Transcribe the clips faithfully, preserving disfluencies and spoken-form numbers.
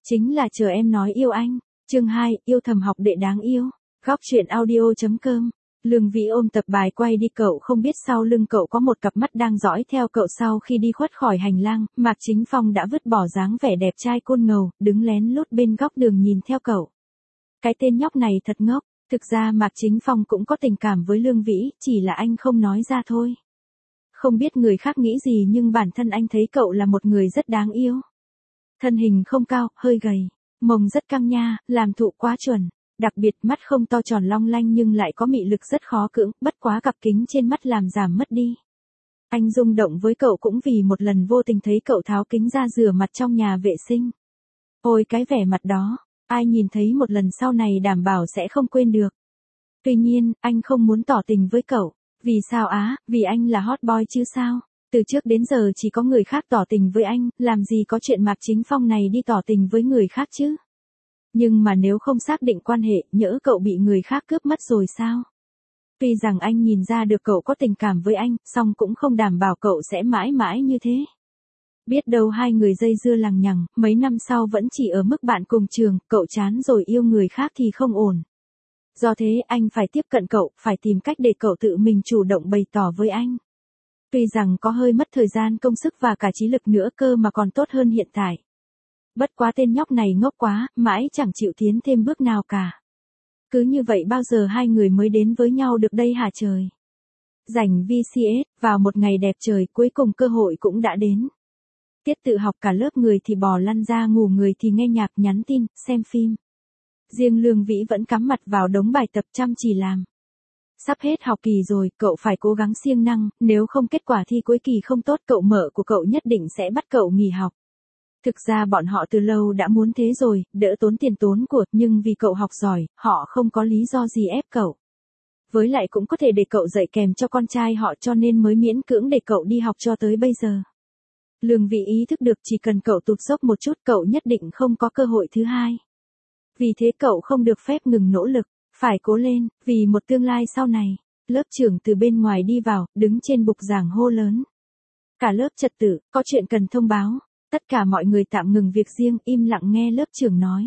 Chính là chờ em nói yêu anh. Chương hai, yêu thầm học đệ đáng yêu. Góc truyện audio.com. Lương Vĩ ôm tập bài quay đi, cậu không biết sau lưng cậu có một cặp mắt đang dõi theo cậu. Sau khi đi khuất khỏi hành lang, Mạc Chính Phong đã vứt bỏ dáng vẻ đẹp trai côn ngầu, đứng lén lút bên góc đường nhìn theo cậu. Cái tên nhóc này thật ngốc. Thực ra Mạc Chính Phong cũng có tình cảm với Lương Vĩ, chỉ là anh không nói ra thôi. Không biết người khác nghĩ gì nhưng bản thân anh thấy cậu là một người rất đáng yêu. Thân hình không cao, hơi gầy, mông rất căng nha, làm thụ quá chuẩn. Đặc biệt mắt không to tròn long lanh nhưng lại có mị lực rất khó cưỡng, bất quá cặp kính trên mắt làm giảm mất đi. Anh rung động với cậu cũng vì một lần vô tình thấy cậu tháo kính ra rửa mặt trong nhà vệ sinh. Ôi cái vẻ mặt đó, ai nhìn thấy một lần sau này đảm bảo sẽ không quên được. Tuy nhiên, anh không muốn tỏ tình với cậu. Vì sao á, vì anh là hot boy chứ sao? Từ trước đến giờ chỉ có người khác tỏ tình với anh, làm gì có chuyện Mạc Chính Phong này đi tỏ tình với người khác chứ? Nhưng mà nếu không xác định quan hệ, nhỡ cậu bị người khác cướp mất rồi sao? Tuy rằng anh nhìn ra được cậu có tình cảm với anh, song cũng không đảm bảo cậu sẽ mãi mãi như thế. Biết đâu hai người dây dưa lằng nhằng, mấy năm sau vẫn chỉ ở mức bạn cùng trường, cậu chán rồi yêu người khác thì không ổn. Do thế anh phải tiếp cận cậu, phải tìm cách để cậu tự mình chủ động bày tỏ với anh. Tuy rằng có hơi mất thời gian công sức và cả trí lực nữa cơ mà còn tốt hơn hiện tại. Bất quá tên nhóc này ngốc quá, mãi chẳng chịu tiến thêm bước nào cả. Cứ như vậy bao giờ hai người mới đến với nhau được đây hả trời? Rảnh vê xê ét, vào một ngày đẹp trời cuối cùng cơ hội cũng đã đến. Tiết tự học cả lớp người thì bò lăn ra ngủ, người thì nghe nhạc, nhắn tin, xem phim. Riêng Lương Vĩ vẫn cắm mặt vào đống bài tập chăm chỉ làm. Sắp hết học kỳ rồi, cậu phải cố gắng siêng năng, nếu không kết quả thi cuối kỳ không tốt cậu mợ của cậu nhất định sẽ bắt cậu nghỉ học. Thực ra bọn họ từ lâu đã muốn thế rồi, đỡ tốn tiền tốn của, nhưng vì cậu học giỏi, họ không có lý do gì ép cậu. Với lại cũng có thể để cậu dạy kèm cho con trai họ cho nên mới miễn cưỡng để cậu đi học cho tới bây giờ. Lương Vĩ ý thức được chỉ cần cậu tụt dốc một chút cậu nhất định không có cơ hội thứ hai. Vì thế cậu không được phép ngừng nỗ lực, phải cố lên, vì một tương lai sau này. Lớp trưởng từ bên ngoài đi vào, đứng trên bục giảng hô lớn. Cả lớp trật tự, có chuyện cần thông báo. Tất cả mọi người tạm ngừng việc riêng, im lặng nghe lớp trưởng nói.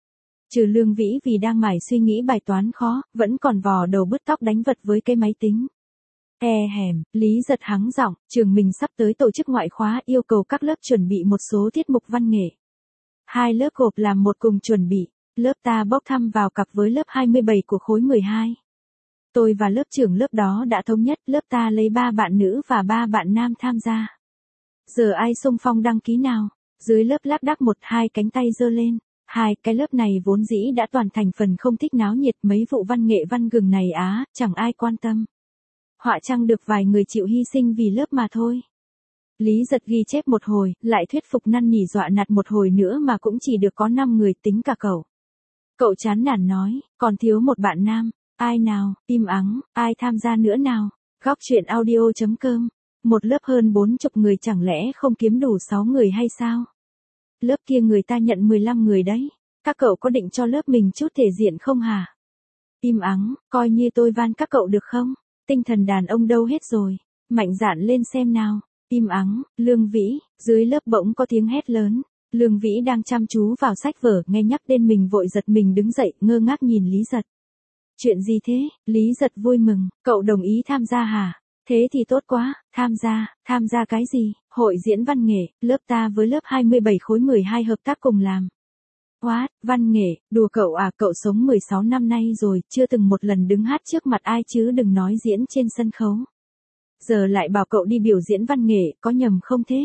Trừ Lương Vĩ vì đang mải suy nghĩ bài toán khó, vẫn còn vò đầu bứt tóc đánh vật với cái máy tính. E hèm, Lý Giật hắng giọng, trường mình sắp tới tổ chức ngoại khóa, yêu cầu các lớp chuẩn bị một số tiết mục văn nghệ. Hai lớp gộp làm một cùng chuẩn bị. Lớp ta bốc thăm vào cặp với lớp hai mươi bảy của khối mười hai. Tôi và lớp trưởng lớp đó đã thống nhất, lớp ta lấy ba bạn nữ và ba bạn nam tham gia. Giờ ai xung phong đăng ký nào? Dưới lớp lác đác một hai cánh tay giơ lên. Hai, cái lớp này vốn dĩ đã toàn thành phần không thích náo nhiệt, mấy vụ văn nghệ văn gừng này á, chẳng ai quan tâm. Họa chăng được vài người chịu hy sinh vì lớp mà thôi. Lý Giật ghi chép một hồi, lại thuyết phục năn nỉ dọa nạt một hồi nữa mà cũng chỉ được có năm người tính cả cậu. Cậu chán nản nói, còn thiếu một bạn nam, ai nào, im ắng, ai tham gia nữa nào? Góc truyện audio.com, một lớp hơn bốn chục người chẳng lẽ không kiếm đủ sáu người hay sao? Lớp kia người ta nhận mười lăm người đấy, các cậu có định cho lớp mình chút thể diện không hả? Im ắng, coi như tôi van các cậu được không? Tinh thần đàn ông đâu hết rồi, mạnh dạn lên xem nào. Im ắng, Lương Vĩ, dưới lớp bỗng có tiếng hét lớn. Lương Vĩ đang chăm chú vào sách vở, nghe nhắc tên mình vội giật mình đứng dậy, ngơ ngác nhìn Lý Giật. Chuyện gì thế? Lý Giật vui mừng, cậu đồng ý tham gia hả? Thế thì tốt quá, tham gia, tham gia cái gì? Hội diễn văn nghệ, lớp ta với lớp hai mươi bảy khối mười hai hợp tác cùng làm. What, văn nghệ, đùa cậu à, cậu sống mười sáu năm nay rồi, chưa từng một lần đứng hát trước mặt ai chứ đừng nói diễn trên sân khấu. Giờ lại bảo cậu đi biểu diễn văn nghệ, có nhầm không thế?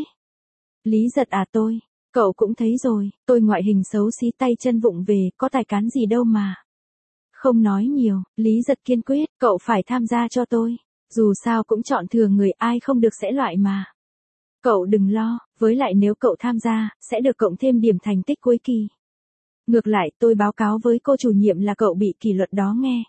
Lý Giật à tôi, cậu cũng thấy rồi, tôi ngoại hình xấu xí tay chân vụng về, có tài cán gì đâu mà. Không nói nhiều, Lý Giật kiên quyết, cậu phải tham gia cho tôi. Dù sao cũng chọn thừa người, ai không được sẽ loại mà. Cậu đừng lo, với lại nếu cậu tham gia, sẽ được cộng thêm điểm thành tích cuối kỳ. Ngược lại tôi báo cáo với cô chủ nhiệm là cậu bị kỷ luật đó nghe.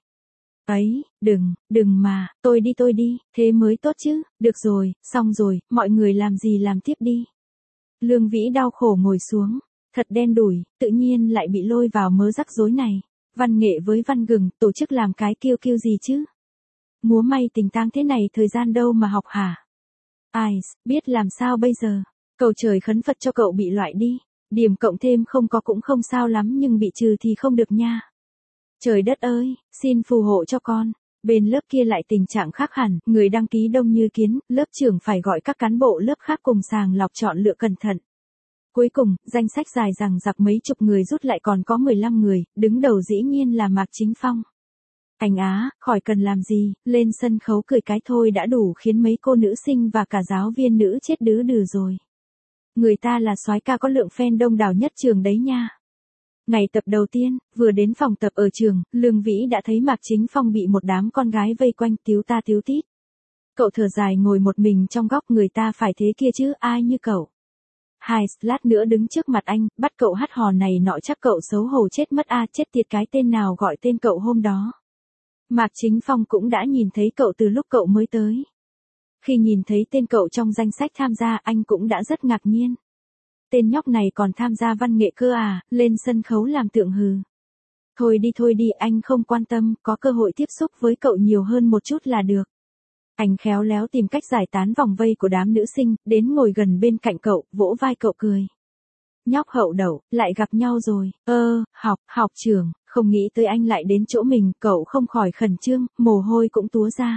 Ấy, đừng, đừng mà, tôi đi tôi đi, thế mới tốt chứ, được rồi, xong rồi, mọi người làm gì làm tiếp đi. Lương Vĩ đau khổ ngồi xuống, thật đen đủi, tự nhiên lại bị lôi vào mớ rắc rối này. Văn nghệ với văn gừng, tổ chức làm cái kiêu kiêu gì chứ? Múa may tình tang thế này thời gian đâu mà học hả? Ai, biết làm sao bây giờ? Cầu trời khấn Phật cho cậu bị loại đi. Điểm cộng thêm không có cũng không sao lắm nhưng bị trừ thì không được nha. Trời đất ơi, xin phù hộ cho con. Bên lớp kia lại tình trạng khác hẳn, người đăng ký đông như kiến, lớp trưởng phải gọi các cán bộ lớp khác cùng sàng lọc chọn lựa cẩn thận. Cuối cùng, danh sách dài rằng giặc mấy chục người rút lại còn có mười lăm người, đứng đầu dĩ nhiên là Mạc Chính Phong. Anh á, khỏi cần làm gì, lên sân khấu cười cái thôi đã đủ khiến mấy cô nữ sinh và cả giáo viên nữ chết đứ đừ rồi. Người ta là soái ca có lượng fan đông đảo nhất trường đấy nha. Ngày tập đầu tiên, vừa đến phòng tập ở trường, Lương Vĩ đã thấy Mạc Chính Phong bị một đám con gái vây quanh tíu ta tíu tít. Cậu thở dài ngồi một mình trong góc, người ta phải thế kia chứ, ai như cậu. Hai lát nữa đứng trước mặt anh, bắt cậu hát hò này nọ chắc cậu xấu hổ chết mất a à, chết tiệt cái tên nào gọi tên cậu hôm đó. Mạc Chính Phong cũng đã nhìn thấy cậu từ lúc cậu mới tới. Khi nhìn thấy tên cậu trong danh sách tham gia anh cũng đã rất ngạc nhiên. Tên nhóc này còn tham gia văn nghệ cơ à, lên sân khấu làm tượng hừ. Thôi đi thôi đi, anh không quan tâm, có cơ hội tiếp xúc với cậu nhiều hơn một chút là được. Anh khéo léo tìm cách giải tán vòng vây của đám nữ sinh, đến ngồi gần bên cạnh cậu, vỗ vai cậu cười. Nhóc hậu đậu, lại gặp nhau rồi, ơ, học, học trưởng, không nghĩ tới anh lại đến chỗ mình, cậu không khỏi khẩn trương, mồ hôi cũng túa ra.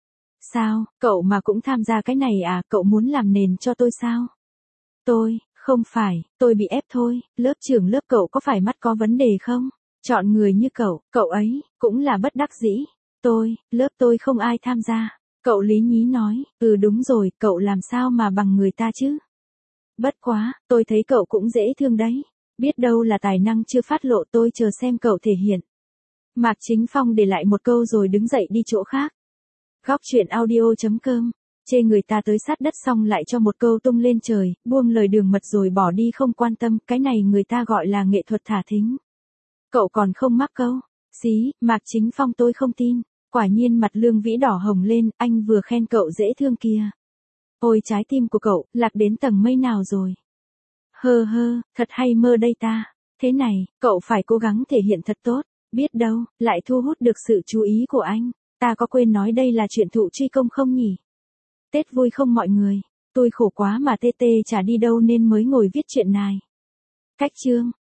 Sao, cậu mà cũng tham gia cái này à, cậu muốn làm nền cho tôi sao? Tôi, không phải, tôi bị ép thôi, lớp trưởng lớp cậu có phải mắt có vấn đề không? Chọn người như cậu, cậu ấy, cũng là bất đắc dĩ. Tôi, lớp tôi không ai tham gia. Cậu lý nhí nói, ừ đúng rồi, cậu làm sao mà bằng người ta chứ? Bất quá, tôi thấy cậu cũng dễ thương đấy. Biết đâu là tài năng chưa phát lộ, tôi chờ xem cậu thể hiện. Mạc Chính Phong để lại một câu rồi đứng dậy đi chỗ khác. Góc chuyện audio chấm com. Chê người ta tới sát đất xong lại cho một câu tung lên trời, buông lời đường mật rồi bỏ đi không quan tâm, cái này người ta gọi là nghệ thuật thả thính. Cậu còn không mắc câu. Xí, Mạc Chính Phong tôi không tin. Quả nhiên mặt Lương Vĩ đỏ hồng lên, anh vừa khen cậu dễ thương kia. Ôi trái tim của cậu, lạc đến tầng mây nào rồi? Hơ hơ, thật hay mơ đây ta. Thế này, cậu phải cố gắng thể hiện thật tốt, biết đâu, lại thu hút được sự chú ý của anh. Ta có quên nói đây là chuyện thụ truy công không nhỉ? Tết vui không mọi người? Tôi khổ quá mà tê tê chả đi đâu nên mới ngồi viết chuyện này. Cách chương.